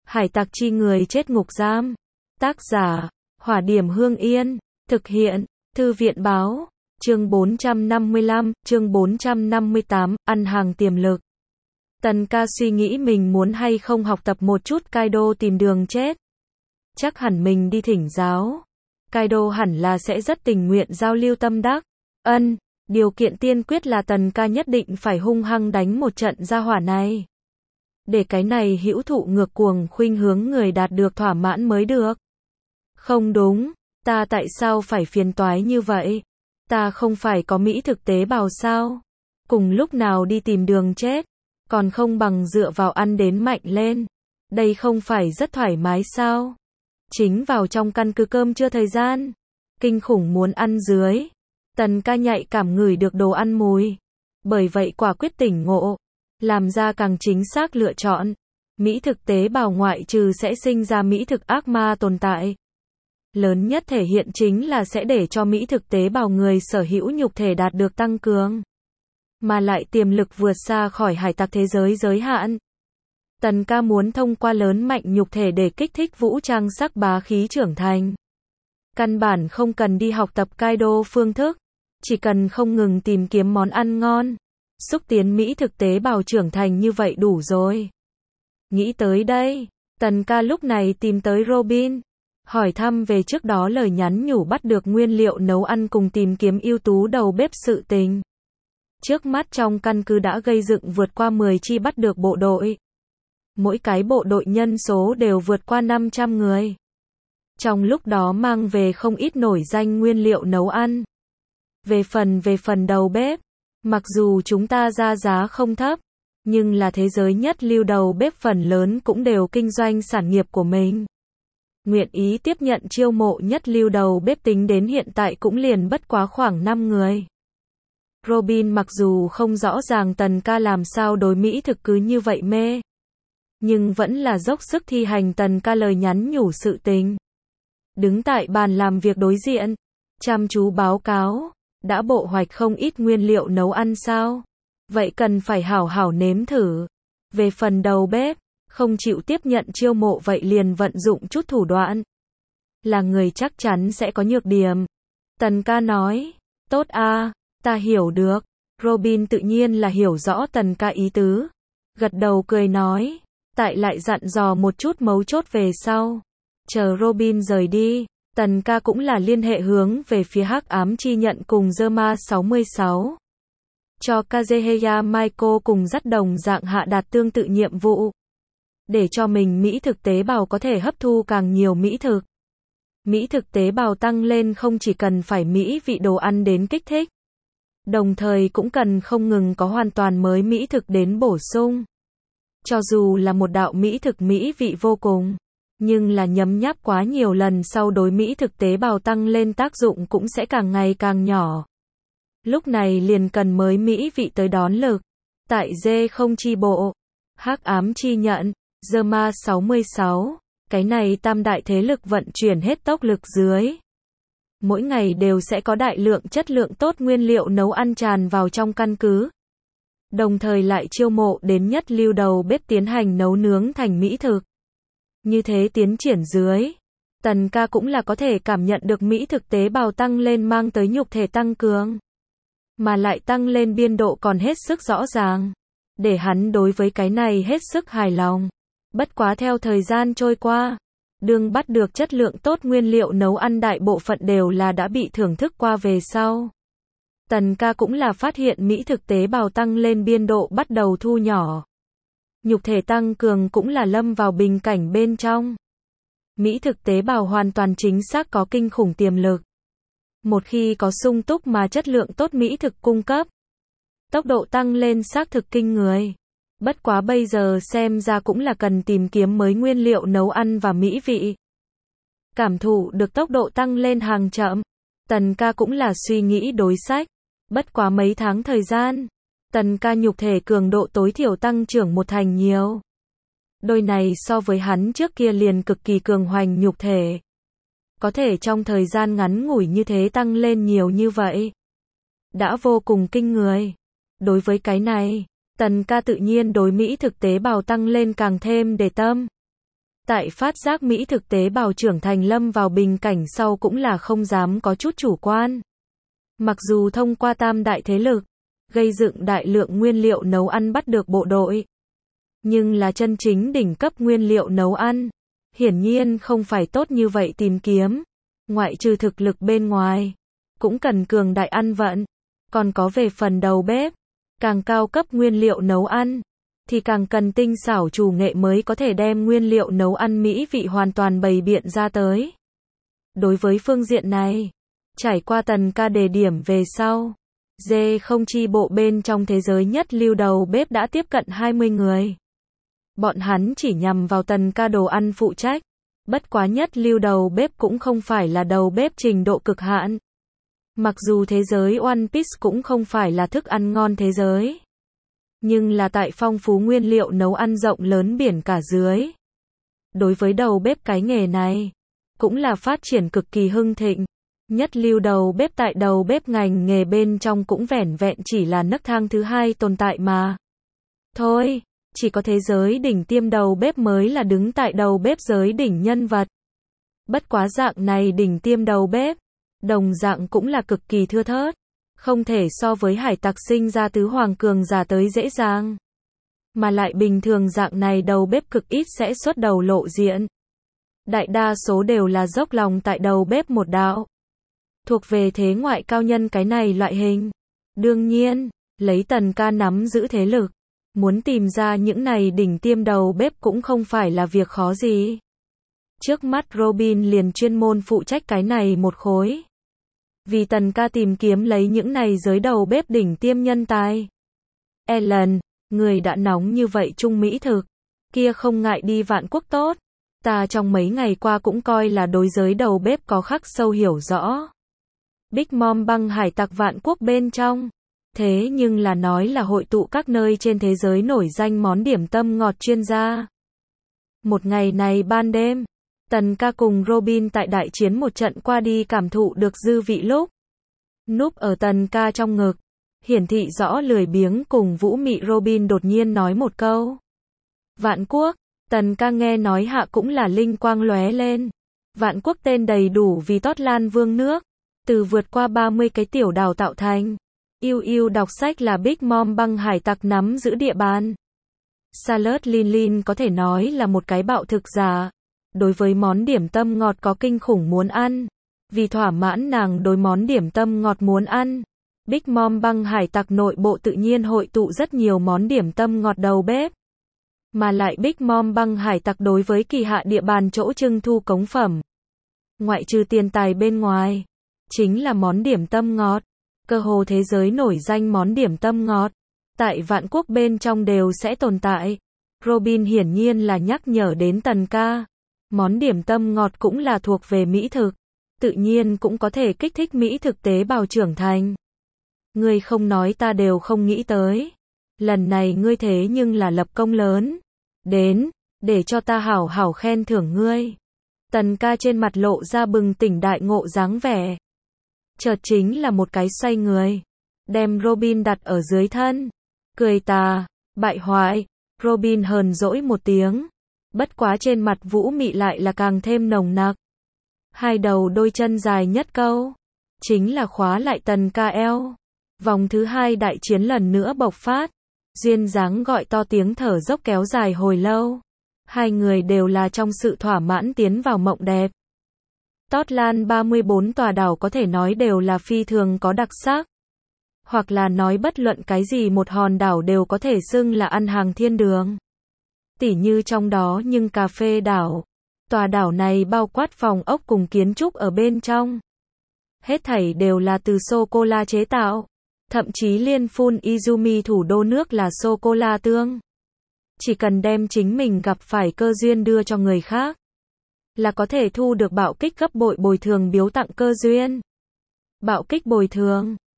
Hải tặc chi người chết ngục giam. Tác giả, Hỏa Điểm Hương Yên. Thực hiện, Thư viện báo. Chương 455, chương 458, ăn hàng tiềm lực. Tần ca suy nghĩ mình muốn hay không học tập một chút Kaido tìm đường chết. Chắc hẳn mình đi thỉnh giáo. Kaido hẳn là sẽ rất tình nguyện giao lưu tâm đắc. Điều kiện tiên quyết là tần ca nhất định phải hung hăng đánh một trận gia hỏa này. Để cái này hữu thụ ngược cuồng khuynh hướng người đạt được thỏa mãn mới được. Không đúng, ta tại sao phải phiền toái như vậy? Ta không phải có Mỹ thực tế bào sao? Cùng lúc nào đi tìm đường chết, còn không bằng dựa vào ăn đến mạnh lên. Đây không phải rất thoải mái sao? Chính vào trong căn cứ cơm trưa thời gian, kinh khủng muốn ăn dưới. Tần ca nhạy cảm ngửi được đồ ăn mùi. Bởi vậy quả quyết tỉnh ngộ, làm ra càng chính xác lựa chọn. Mỹ thực tế bào ngoại trừ sẽ sinh ra Mỹ thực ác ma tồn tại. Lớn nhất thể hiện chính là sẽ để cho Mỹ thực tế bào người sở hữu nhục thể đạt được tăng cường. Mà lại tiềm lực vượt xa khỏi hải tặc thế giới giới hạn. Tần ca muốn thông qua lớn mạnh nhục thể để kích thích vũ trang sắc bá khí trưởng thành. Căn bản không cần đi học tập Kaido phương thức. Chỉ cần không ngừng tìm kiếm món ăn ngon. Xúc tiến Mỹ thực tế bào trưởng thành như vậy đủ rồi. Nghĩ tới đây, tần ca lúc này tìm tới Robin. Hỏi thăm về trước đó lời nhắn nhủ bắt được nguyên liệu nấu ăn cùng tìm kiếm ưu tú đầu bếp sự tình. Trước mắt trong căn cứ đã gây dựng vượt qua 10 chi bắt được bộ đội. Mỗi cái bộ đội nhân số đều vượt qua 500 người. Trong lúc đó mang về không ít nổi danh nguyên liệu nấu ăn. Về phần đầu bếp, mặc dù chúng ta ra giá không thấp, nhưng là thế giới nhất lưu đầu bếp phần lớn cũng đều kinh doanh sản nghiệp của mình. Nguyện ý tiếp nhận chiêu mộ nhất lưu đầu bếp tính đến hiện tại cũng liền bất quá khoảng 5 người. Robin mặc dù không rõ ràng tần ca làm sao đối Mỹ thực cứ như vậy mê, nhưng vẫn là dốc sức thi hành tần ca lời nhắn nhủ sự tình. Đứng tại bàn làm việc đối diện, chăm chú báo cáo, đã bộ hoạch không ít nguyên liệu nấu ăn sao? Vậy cần phải hảo hảo nếm thử. Về phần đầu bếp, không chịu tiếp nhận chiêu mộ vậy liền vận dụng chút thủ đoạn. Là người chắc chắn sẽ có nhược điểm. Tần ca nói, tốt a, ta hiểu được. Robin tự nhiên là hiểu rõ tần ca ý tứ. Gật đầu cười nói, tại lại dặn dò một chút mấu chốt về sau. Chờ Robin rời đi, tần ca cũng là liên hệ hướng về phía Hắc Ám Chi Nhận cùng Zerma 66. Cho Kageheya Michael cùng dắt đồng dạng hạ đạt tương tự nhiệm vụ. Để cho mình Mỹ thực tế bào có thể hấp thu càng nhiều Mỹ thực. Mỹ thực tế bào tăng lên không chỉ cần phải Mỹ vị đồ ăn đến kích thích. Đồng thời cũng cần không ngừng có hoàn toàn mới Mỹ thực đến bổ sung. Cho dù là một đạo Mỹ thực Mỹ vị vô cùng, nhưng là nhấm nháp quá nhiều lần sau đối Mỹ thực tế bào tăng lên tác dụng cũng sẽ càng ngày càng nhỏ. Lúc này liền cần mới Mỹ vị tới đón lực. Tại D0 chi bộ, Hắc Ám Chi Nhận, Zerma 66, cái này tam đại thế lực vận chuyển hết tốc lực dưới. Mỗi ngày đều sẽ có đại lượng chất lượng tốt nguyên liệu nấu ăn tràn vào trong căn cứ. Đồng thời lại chiêu mộ đến nhất lưu đầu bếp tiến hành nấu nướng thành Mỹ thực. Như thế tiến triển dưới, tần ca cũng là có thể cảm nhận được Mỹ thực tế bào tăng lên mang tới nhục thể tăng cường. Mà lại tăng lên biên độ còn hết sức rõ ràng. Để hắn đối với cái này hết sức hài lòng. Bất quá theo thời gian trôi qua, đương bắt được chất lượng tốt nguyên liệu nấu ăn đại bộ phận đều là đã bị thưởng thức qua về sau. Tần ca cũng là phát hiện Mỹ thực tế bào tăng lên biên độ bắt đầu thu nhỏ. Nhục thể tăng cường cũng là lâm vào bình cảnh bên trong. Mỹ thực tế bào hoàn toàn chính xác có kinh khủng tiềm lực. Một khi có sung túc mà chất lượng tốt Mỹ thực cung cấp, tốc độ tăng lên xác thực kinh người. Bất quá bây giờ xem ra cũng là cần tìm kiếm mới nguyên liệu nấu ăn và mỹ vị. Cảm thụ được tốc độ tăng lên hàng chậm, tần ca cũng là suy nghĩ đối sách. Bất quá mấy tháng thời gian, tần ca nhục thể cường độ tối thiểu tăng trưởng 1 thành nhiều. Đôi này so với hắn trước kia liền cực kỳ cường hoành nhục thể. Có thể trong thời gian ngắn ngủi như thế tăng lên nhiều như vậy, đã vô cùng kinh người. Đối với cái này, tần ca tự nhiên đối Mỹ thực tế bào tăng lên càng thêm để tâm. Tại phát giác Mỹ thực tế bào trưởng thành lâm vào bình cảnh sau cũng là không dám có chút chủ quan. Mặc dù thông qua tam đại thế lực, gây dựng đại lượng nguyên liệu nấu ăn bắt được bộ đội. Nhưng là chân chính đỉnh cấp nguyên liệu nấu ăn. Hiển nhiên không phải tốt như vậy tìm kiếm. Ngoại trừ thực lực bên ngoài. Cũng cần cường đại ăn vận. Còn có về phần đầu bếp. Càng cao cấp nguyên liệu nấu ăn. Thì càng cần tinh xảo chủ nghệ mới có thể đem nguyên liệu nấu ăn mỹ vị hoàn toàn bày biện ra tới. Đối với phương diện này, trải qua Tần Ca đề điểm về sau, không chi bộ bên trong thế giới nhất lưu đầu bếp đã tiếp cận 20 người. Bọn hắn chỉ nhằm vào Tần Ca đồ ăn phụ trách. Bất quá nhất lưu đầu bếp cũng không phải là đầu bếp trình độ cực hạn. Mặc dù thế giới One Piece cũng không phải là thức ăn ngon thế giới. Nhưng là tại phong phú nguyên liệu nấu ăn rộng lớn biển cả dưới. Đối với đầu bếp cái nghề này, cũng là phát triển cực kỳ hưng thịnh. Nhất lưu đầu bếp tại đầu bếp ngành nghề bên trong cũng vẻn vẹn chỉ là nấc thang thứ hai tồn tại mà. Thôi, chỉ có thế giới đỉnh tiêm đầu bếp mới là đứng tại đầu bếp giới đỉnh nhân vật. Bất quá dạng này đỉnh tiêm đầu bếp, đồng dạng cũng là cực kỳ thưa thớt. Không thể so với hải tặc sinh ra tứ hoàng cường giả tới dễ dàng. Mà lại bình thường dạng này đầu bếp cực ít sẽ xuất đầu lộ diện. Đại đa số đều là dốc lòng tại đầu bếp một đạo. Thuộc về thế ngoại cao nhân cái này loại hình. Đương nhiên, lấy Tần Ca nắm giữ thế lực. Muốn tìm ra những này đỉnh tiêm đầu bếp cũng không phải là việc khó gì. Trước mắt Robin liền chuyên môn phụ trách cái này một khối. Vì Tần Ca tìm kiếm lấy những này giới đầu bếp đỉnh tiêm nhân tài. Ellen, người đã nóng như vậy trung mỹ thực. Kia không ngại đi Vạn Quốc tốt. Ta trong mấy ngày qua cũng coi là đối giới đầu bếp có khắc sâu hiểu rõ. Big Mom băng hải tặc Vạn Quốc bên trong. Thế nhưng là nói là hội tụ các nơi trên thế giới nổi danh món điểm tâm ngọt chuyên gia. Một ngày này ban đêm, Tần Ca cùng Robin tại đại chiến một trận qua đi cảm thụ được dư vị lúc. Núp ở Tần Ca trong ngực, hiển thị rõ lười biếng cùng vũ mị Robin đột nhiên nói một câu. Vạn Quốc, Tần Ca nghe nói hạ cũng là linh quang lóe lên. Vạn Quốc tên đầy đủ vì Tót Lan Vương nước, từ vượt qua 30 cái tiểu đảo tạo thành. Yêu đọc sách là Big Mom băng hải tặc nắm giữ địa bàn. Salad Lin có thể nói là một cái bạo thực giả. Đối với món điểm tâm ngọt có kinh khủng muốn ăn. Vì thỏa mãn nàng đối món điểm tâm ngọt muốn ăn. Big Mom băng hải tặc nội bộ tự nhiên hội tụ rất nhiều món điểm tâm ngọt đầu bếp. Mà lại Big Mom băng hải tặc đối với kỳ hạ địa bàn chỗ trưng thu cống phẩm. Ngoại trừ tiền tài bên ngoài, chính là món điểm tâm ngọt. Cơ hồ thế giới nổi danh món điểm tâm ngọt, tại Vạn Quốc bên trong đều sẽ tồn tại. Robin hiển nhiên là nhắc nhở đến Tần Ca. Món điểm tâm ngọt cũng là thuộc về mỹ thực. Tự nhiên cũng có thể kích thích mỹ thực tế bào trưởng thành. Ngươi không nói ta đều không nghĩ tới. Lần này ngươi thế nhưng là lập công lớn. Đến, để cho ta hảo hảo khen thưởng ngươi. Tần Ca trên mặt lộ ra bừng tỉnh đại ngộ dáng vẻ. Chợt chính là một cái xoay người. Đem Robin đặt ở dưới thân. Cười tà, bại hoại. Robin hờn dỗi một tiếng. Bất quá trên mặt vũ mị lại là càng thêm nồng nặc. Hai đầu đôi chân dài nhất câu. Chính là khóa lại Tần Ca eo. Vòng thứ hai đại chiến lần nữa bộc phát. Duyên dáng gọi to tiếng thở dốc kéo dài hồi lâu. Hai người đều là trong sự thỏa mãn tiến vào mộng đẹp. Tót Lan 34 tòa đảo có thể nói đều là phi thường có đặc sắc. Hoặc là nói bất luận cái gì một hòn đảo đều có thể xưng là ăn hàng thiên đường. Tỉ như trong đó nhưng cà phê đảo. Tòa đảo này bao quát phòng ốc cùng kiến trúc ở bên trong. Hết thảy đều là từ sô-cô-la chế tạo. Thậm chí liên phun Izumi thủ đô nước là sô-cô-la tương. Chỉ cần đem chính mình gặp phải cơ duyên đưa cho người khác. Là có thể thu được bạo kích gấp bội bồi thường biếu tặng cơ duyên. Bạo kích bồi thường.